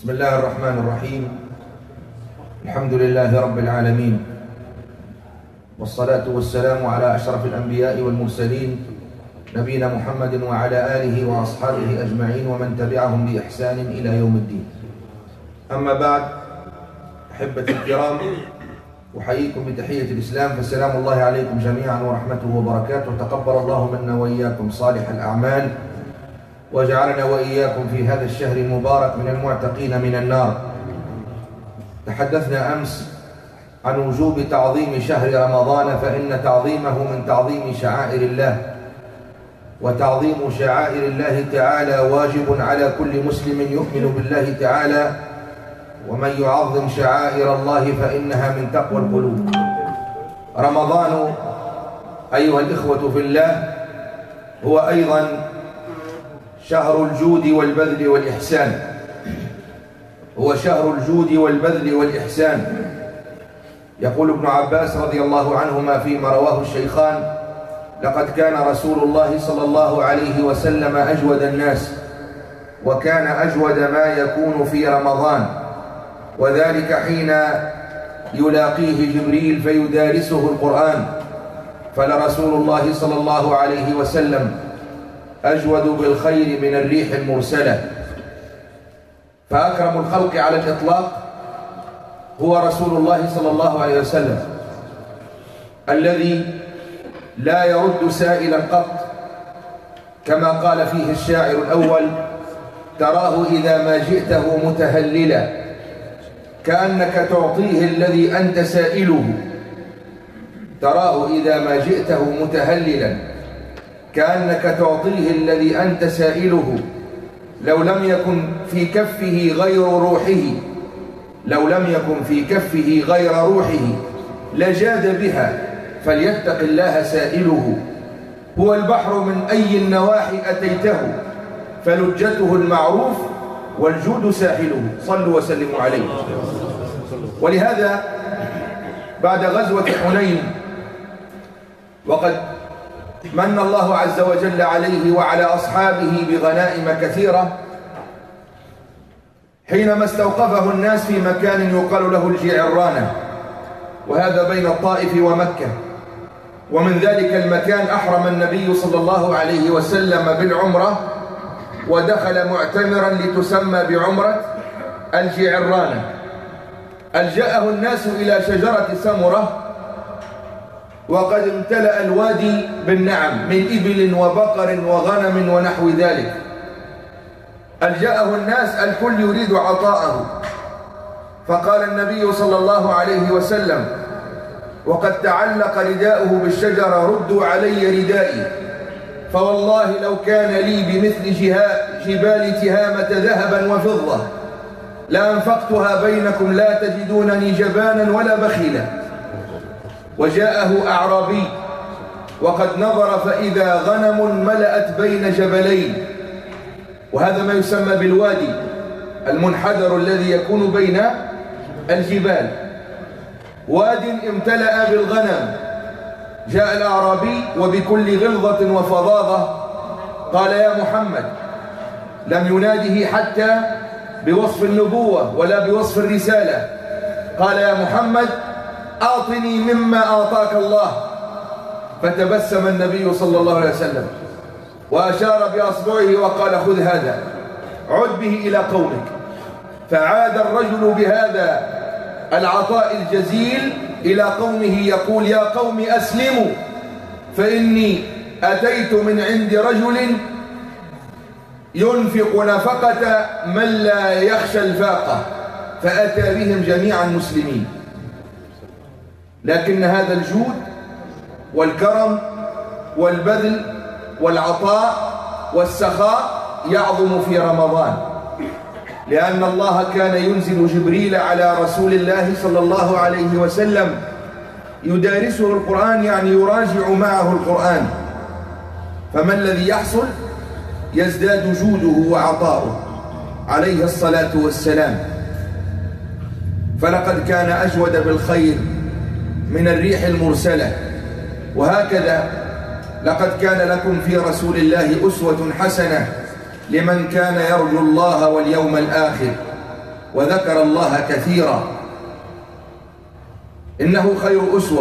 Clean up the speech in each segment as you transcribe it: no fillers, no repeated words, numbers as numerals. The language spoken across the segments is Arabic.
بسم الله الرحمن الرحيم. الحمد لله رب العالمين، والصلاة والسلام على أشرف الأنبياء والمرسلين نبينا محمد وعلى آله وأصحابه أجمعين ومن تبعهم بإحسان إلى يوم الدين. أما بعد، أحبتي الكرام، أحييكم بتحية الإسلام، فالسلام الله عليكم جميعا ورحمته وبركاته. تقبل الله منا وإياكم صالح الأعمال، وجعلنا وإياكم في هذا الشهر المبارك من المعتقين من النار. تحدثنا أمس عن وجوب تعظيم شهر رمضان، فإن تعظيمه من تعظيم شعائر الله، وتعظيم شعائر الله تعالى واجب على كل مسلم يؤمن بالله تعالى، ومن يعظم شعائر الله فإنها من تقوى القلوب. رمضان أيها الإخوة في الله هو أيضا شهر الجود والبذل والإحسان، هو شهر الجود والبذل والإحسان. يقول ابن عباس رضي الله عنهما فيما رواه الشيخان: لقد كان رسول الله صلى الله عليه وسلم أجود الناس، وكان أجود ما يكون في رمضان، وذلك حين يلاقيه جبريل فيدارسه القرآن، فلرسول الله صلى الله عليه وسلم أجود بالخير من الريح المرسلة. فأكرم الخلق على الإطلاق هو رسول الله صلى الله عليه وسلم، الذي لا يرد سائلا قط، كما قال فيه الشاعر الأول: تراه إذا ما جئته متهللا، كأنك تعطيه الذي أنت سائله. تراه إذا ما جئته متهللا، كأنك تعطيه الذي أنت سائله. لو لم يكن في كفه غير روحه، لو لم يكن في كفه غير روحه لجاد بها، فليتق الله سائله. هو البحر من أي النواحي أتيته، فلجته المعروف والجود ساحله. صلوا وسلموا عليه. ولهذا بعد غزوة حنين، وقد من الله عز وجل عليه وعلى أصحابه بغنائم كثيرة، حينما استوقفه الناس في مكان يقال له الجعرانة، وهذا بين الطائف ومكة، ومن ذلك المكان أحرم النبي صلى الله عليه وسلم بالعمرة، ودخل معتمرا لتسمى بعمرة الجعرانة. ألجأه الناس إلى شجرة سمرة، وقد امتلأ الوادي بالنعم من إبل وبقر وغنم ونحو ذلك. ألجأه الناس، الكل يريد عطاءه، فقال النبي صلى الله عليه وسلم وقد تعلق رداؤه بالشجرة: ردوا علي ردائي، فوالله لو كان لي بمثل جبال تهامة ذهبا وفضة لأنفقتها بينكم لا تجدونني جبانا ولا بخيلا. وجاءه أعرابي وقد نظر فإذا غنم ملأت بين جبلين، وهذا ما يسمى بالوادي المنحدر الذي يكون بين الجبال، واد امتلأ بالغنم. جاء الأعرابي وبكل غلظة وفظاظة قال: يا محمد، لم يناده حتى بوصف النبوة ولا بوصف الرسالة، قال: يا محمد، أعطني مما أعطاك الله. فتبسم النبي صلى الله عليه وسلم وأشار بأصبعه وقال: خذ هذا، عد به إلى قومك. فعاد الرجل بهذا العطاء الجزيل إلى قومه يقول: يا قوم أسلموا، فإني أتيت من عند رجل ينفق نفقة من لا يخشى الفاقة. فأتى بهم جميعا مسلمين. لكن هذا الجود والكرم والبذل والعطاء والسخاء يعظم في رمضان، لأن الله كان ينزل جبريل على رسول الله صلى الله عليه وسلم يدارسه القرآن، يعني يراجع معه القرآن. فما الذي يحصل؟ يزداد جوده وعطاؤه عليه الصلاة والسلام. فلقد كان أجود بالخير من الريح المرسلة. وهكذا لقد كان لكم في رسول الله أسوة حسنة لمن كان يرجو الله واليوم الآخر. وذكر الله كثيرا. إنه خير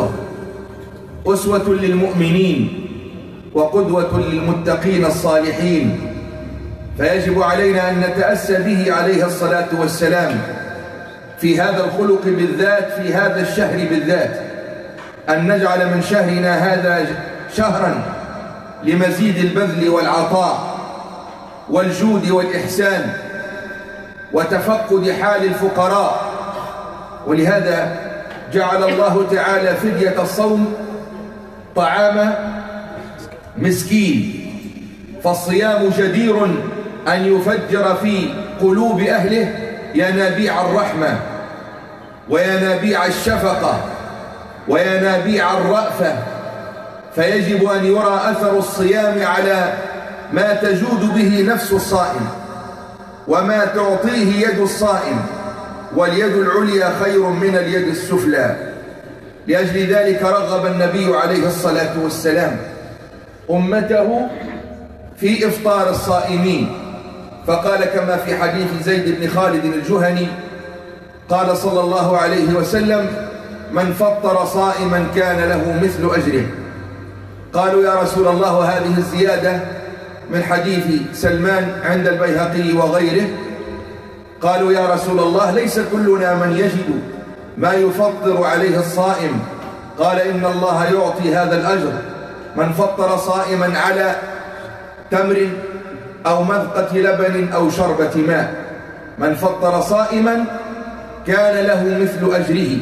أسوة للمؤمنين وقدوة للمتقين الصالحين، فيجب علينا أن نتأسى به عليه الصلاة والسلام في هذا الخلق بالذات، في هذا الشهر بالذات، أن نجعل من شهرنا هذا شهرا لمزيد البذل والعطاء والجود والإحسان وتفقد حال الفقراء. ولهذا جعل الله تعالى فدية الصوم طعام مسكين، فالصيام جدير أن يفجر في قلوب أهله ينابيع الرحمة وينابيع الشفقة وينابيع الرأفة، فيجب أن يرى أثر الصيام على ما تجود به نفس الصائم وما تعطيه يد الصائم، واليد العليا خير من اليد السفلى. لأجل ذلك رغب النبي عليه الصلاة والسلام أمته في إفطار الصائمين، فقال كما في حديث زيد بن خالد الجهني قال صلى الله عليه وسلم: من فطر صائما كان له مثل أجره. قالوا يا رسول الله هذه الزيادة من حديث سلمان عند البيهقي وغيره. قالوا يا رسول الله ليس كلنا من يجد ما يفطر عليه الصائم. قال إن الله يعطي هذا الأجر من فطر صائما على تمر أو مذقة لبن أو شربة ماء. من فطر صائما كان له مثل أجره.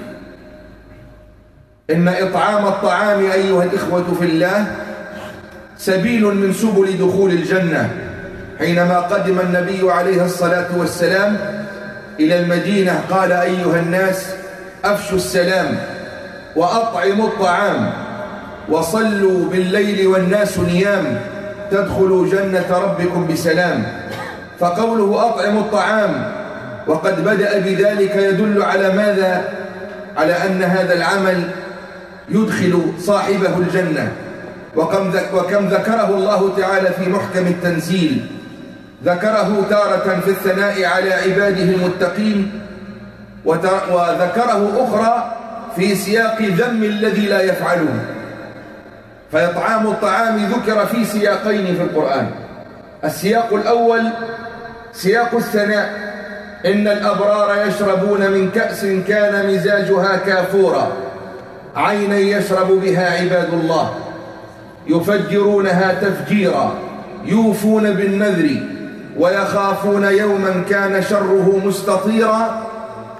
إن إطعام الطعام أيها الإخوة في الله سبيل من سبل دخول الجنة. حينما قدم النبي عليه الصلاة والسلام إلى المدينة قال: أيها الناس أفشوا السلام وأطعموا الطعام وصلوا بالليل والناس نيام تدخلوا جنة ربكم بسلام. فقوله أطعموا الطعام وقد بدأ بذلك يدل على ماذا؟ على أن هذا العمل يدخل صاحبه الجنة. وكم ذكره الله تعالى في محكم التنزيل، ذكره تارة في الثناء على عباده المتقين، وذكره أخرى في سياق ذم الذي لا يفعله. فإطعام الطعام ذكر في سياقين في القرآن. السياق الأول سياق الثناء: إن الأبرار يشربون من كأس كان مزاجها كافورا عينا يشرب بها عباد الله يفجرونها تفجيرا يوفون بالنذر ويخافون يوما كان شره مستطيرا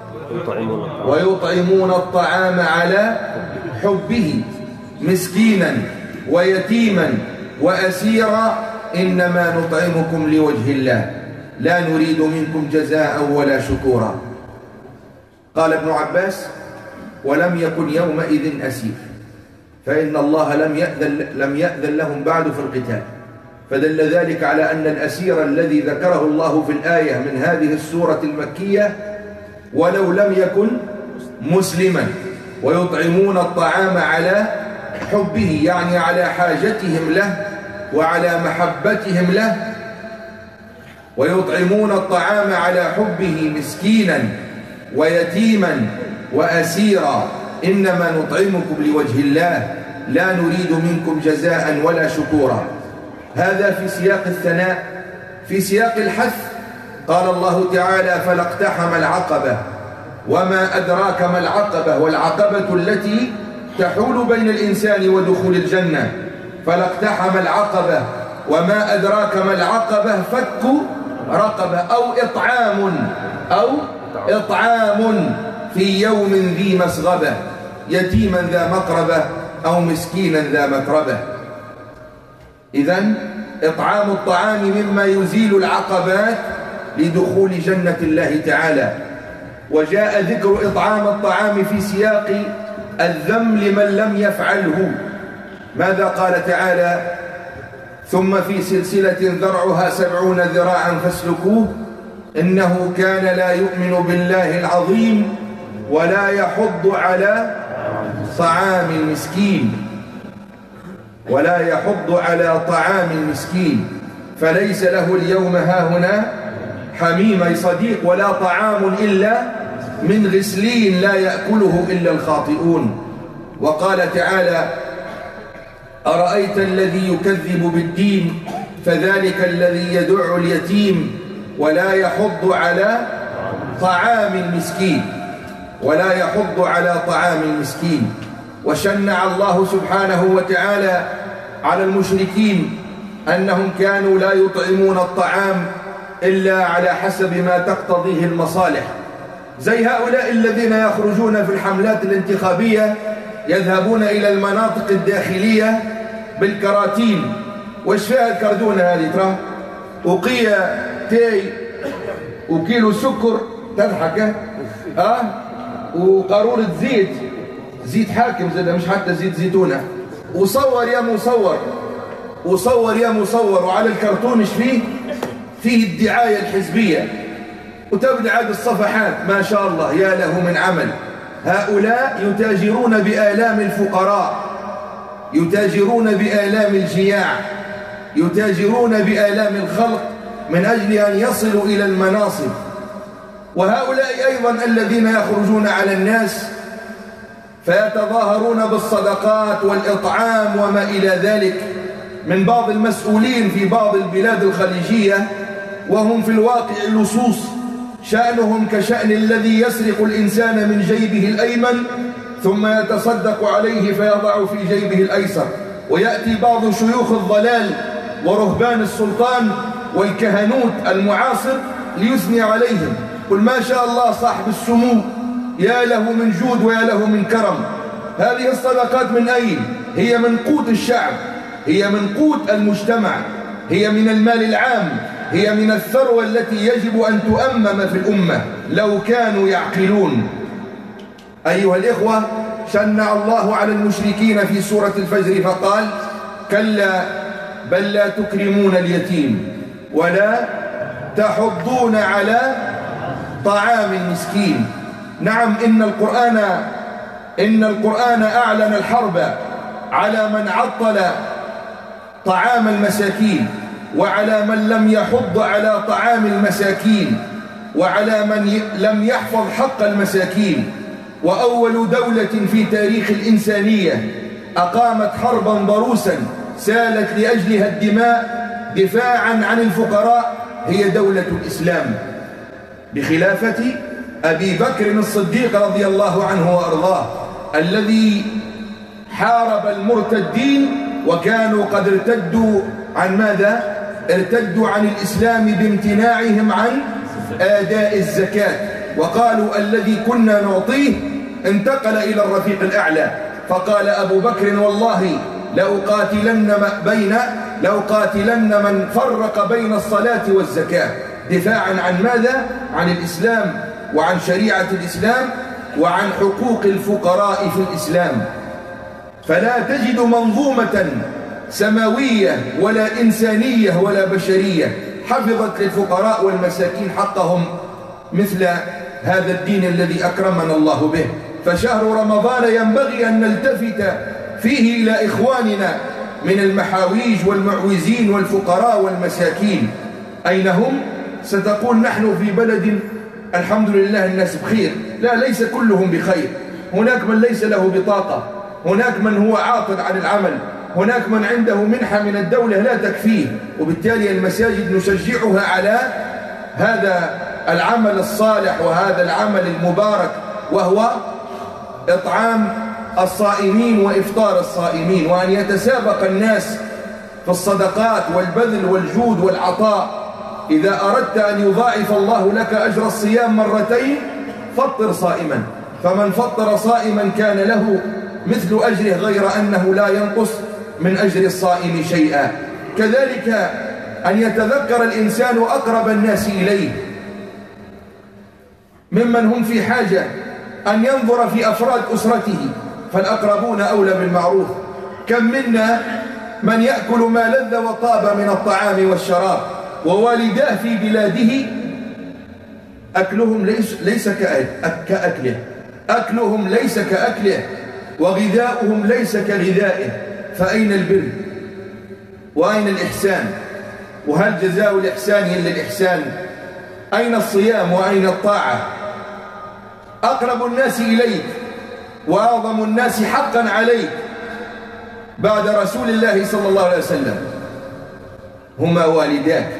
ويطعمون الطعام على حبه مسكينا ويتيما وأسيرا إنما نطعمكم لوجه الله لا نريد منكم جزاء ولا شكورا. قال ابن عباس: ولم يكن يومئذ أسير، فإن الله لم يأذن لهم بعد في القتال، فدل ذلك على أن الأسير الذي ذكره الله في الآية من هذه السورة المكية ولو لم يكن مسلما. ويطعمون الطعام على حبه، يعني على حاجتهم له وعلى محبتهم له. ويطعمون الطعام على حبه مسكينا ويتيما وأسيرا إنما نطعمكم لوجه الله لا نريد منكم جزاء ولا شكورا. هذا في سياق الثناء. في سياق الحث قال الله تعالى: فلا اقتحم العقبة وما أدراك ما العقبة، والعقبة التي تحول بين الإنسان ودخول الجنة. فلا اقتحم العقبة وما أدراك ما العقبة فك رقبة أو إطعام في يوم ذي مسغبة يتيما ذا مقربة أو مسكينا ذا متربة. إذن إطعام الطعام مما يزيل العقبات لدخول جنة الله تعالى. وجاء ذكر إطعام الطعام في سياق الذم لمن لم يفعله. ماذا قال تعالى: ثم في سلسلة ذرعها 70 ذراعا فاسلكوه إنه كان لا يؤمن بالله العظيم ولا يحض على طعام المسكين فليس له اليوم هاهنا حميم أي صديق، ولا طعام إلا من غسلين لا يأكله إلا الخاطئون. وقال تعالى: أرأيت الذي يكذب بالدين فذلك الذي يدع اليتيم ولا يحض على طعام المسكين، ولا يحض على طعام المسكين. وشنع الله سبحانه وتعالى على المشركين أنهم كانوا لا يطعمون الطعام إلا على حسب ما تقتضيه المصالح، زي هؤلاء الذين يخرجون في الحملات الانتخابية يذهبون إلى المناطق الداخلية بالكراتين. وش فيها الكردونة هذه ترى؟ وقية تاي وكيلو سكر تضحك وقارورة زيت حاكم زي مش حتى زيت زيتونة، وصور يا مصور، وصور يا مصور، وعلى الكرتون ايش فيه؟ فيه الدعاية الحزبية، وتبدأ عاد الصفحات ما شاء الله يا له من عمل. هؤلاء يتاجرون بآلام الفقراء، يتاجرون بآلام الجياع، يتاجرون بآلام الخلق من أجل أن يصلوا إلى المناصب. وهؤلاء أيضا الذين يخرجون على الناس فيتظاهرون بالصدقات والإطعام وما إلى ذلك من بعض المسؤولين في بعض البلاد الخليجية، وهم في الواقع اللصوص، شأنهم كشأن الذي يسرق الإنسان من جيبه الأيمن ثم يتصدق عليه فيضع في جيبه الأيسر. ويأتي بعض شيوخ الضلال ورهبان السلطان والكهنوت المعاصر ليثني عليهم، قل ما شاء الله صاحب السمو، يا له من جود ويا له من كرم. هذه الصدقات من أين؟ هي من قوت الشعب، هي من قوت المجتمع، هي من المال العام، هي من الثروة التي يجب أن تؤمم في الأمة لو كانوا يعقلون. أيها الإخوة، شنع الله على المشركين في سورة الفجر فقال: كلا بل لا تكرمون اليتيم ولا تحضون على طعام المسكين. نعم، إن القرآن أعلن الحرب على من عطل طعام المساكين، وعلى من لم يحض على طعام المساكين، وعلى من لم يحفظ حق المساكين. وأول دولة في تاريخ الإنسانية أقامت حربا ضروسا سالت لأجلها الدماء دفاعا عن الفقراء هي دولة الإسلام، بخلافة أبي بكر الصديق رضي الله عنه وأرضاه، الذي حارب المرتدين وكانوا قد ارتدوا عن ماذا؟ ارتدوا عن الإسلام بامتناعهم عن آداء الزكاة، وقالوا الذي كنا نعطيه انتقل إلى الرفيق الأعلى. فقال أبو بكر: والله لأقاتلن من فرق بين الصلاة والزكاة، دفاعا عن ماذا؟ عن الإسلام وعن شريعة الإسلام وعن حقوق الفقراء في الإسلام. فلا تجد منظومة سماوية ولا إنسانية ولا بشرية حفظت للفقراء والمساكين حقهم مثل هذا الدين الذي أكرمنا الله به. فشهر رمضان ينبغي أن نلتفت فيه إلى إخواننا من المحاويج والمعوزين والفقراء والمساكين. أين هم؟ ستقول نحن في بلد الحمد لله الناس بخير. لا، ليس كلهم بخير. هناك من ليس له بطاقة، هناك من هو عاطل عن العمل، هناك من عنده منحة من الدولة لا تكفيه. وبالتالي المساجد نشجعها على هذا العمل الصالح وهذا العمل المبارك، وهو إطعام الصائمين وإفطار الصائمين، وأن يتسابق الناس في الصدقات والبذل والجود والعطاء. إذا أردت أن يضاعف الله لك أجر الصيام مرتين فطر صائما، فمن فطر صائما كان له مثل أجره غير أنه لا ينقص من أجر الصائم شيئا. كذلك أن يتذكر الإنسان أقرب الناس إليه ممن هم في حاجة، أن ينظر في أفراد أسرته، فالأقربون أولى بالمعروف. كم منا من يأكل ما لذ وطاب من الطعام والشراب، ووالداه في بلاده أكلهم ليس كأكله، أكلهم ليس كأكله، وغذاؤهم ليس كغذائه. فأين البر وأين الإحسان؟ وهل جزاء الإحسان إلا الإحسان؟ أين الصيام وأين الطاعة؟ أقرب الناس إليك وأعظم الناس حقا عليك بعد رسول الله صلى الله عليه وسلم هما والداك.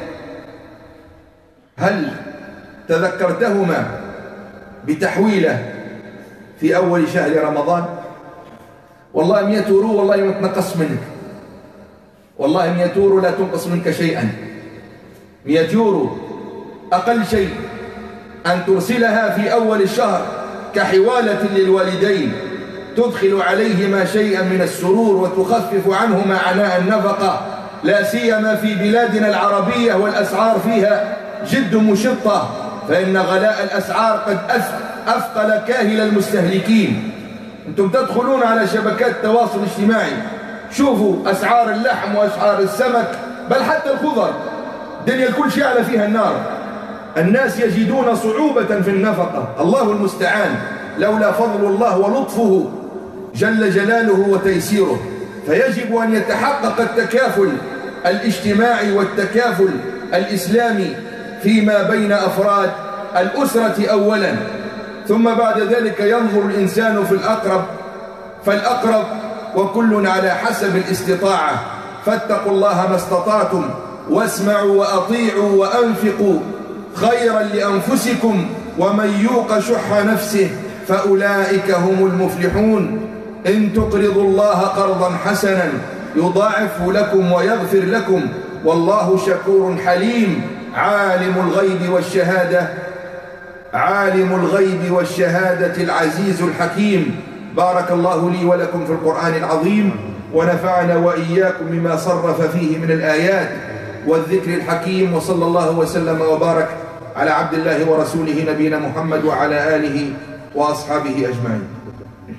هل تذكرتهما بتحويله في أول شهر رمضان؟ والله 100 يورو والله ما تنقص منك، والله 100 يورو لا تنقص منك شيئا. 100 يورو أقل شيء أن ترسلها في أول الشهر كحوالة للوالدين تدخل عليهما شيئا من السرور وتخفف عنهما عناء النفقة، لا سيما في بلادنا العربية والأسعار فيها جد مشطة، فإن غلاء الأسعار قد أثقل كاهل المستهلكين. أنتم تدخلون على شبكات التواصل الاجتماعي شوفوا أسعار اللحم وأسعار السمك بل حتى الخضر، الدنيا كل شيء على فيها النار. الناس يجدون صعوبة في النفقة، الله المستعان، لولا فضل الله ولطفه جل جلاله وتيسيره. فيجب أن يتحقق التكافل الاجتماعي والتكافل الإسلامي فيما بين أفراد الأسرة أولا، ثم بعد ذلك ينظر الإنسان في الأقرب فالأقرب، وكل على حسب الاستطاعة. فاتقوا الله ما استطعتم واسمعوا وأطيعوا وأنفقوا خيرا لأنفسكم ومن يوق شح نفسه فأولئك هم المفلحون. إن تقرضوا الله قرضا حسنا يضاعفه لكم ويغفر لكم والله شكور حليم. عالم الغيب والشهادة العزيز الحكيم. بارك الله لي ولكم في القرآن العظيم ونفعنا وإياكم بما صرف فيه من الآيات والذكر الحكيم، وصلى الله وسلم وبارك على عبد الله ورسوله نبينا محمد وعلى آله وأصحابه أجمعين.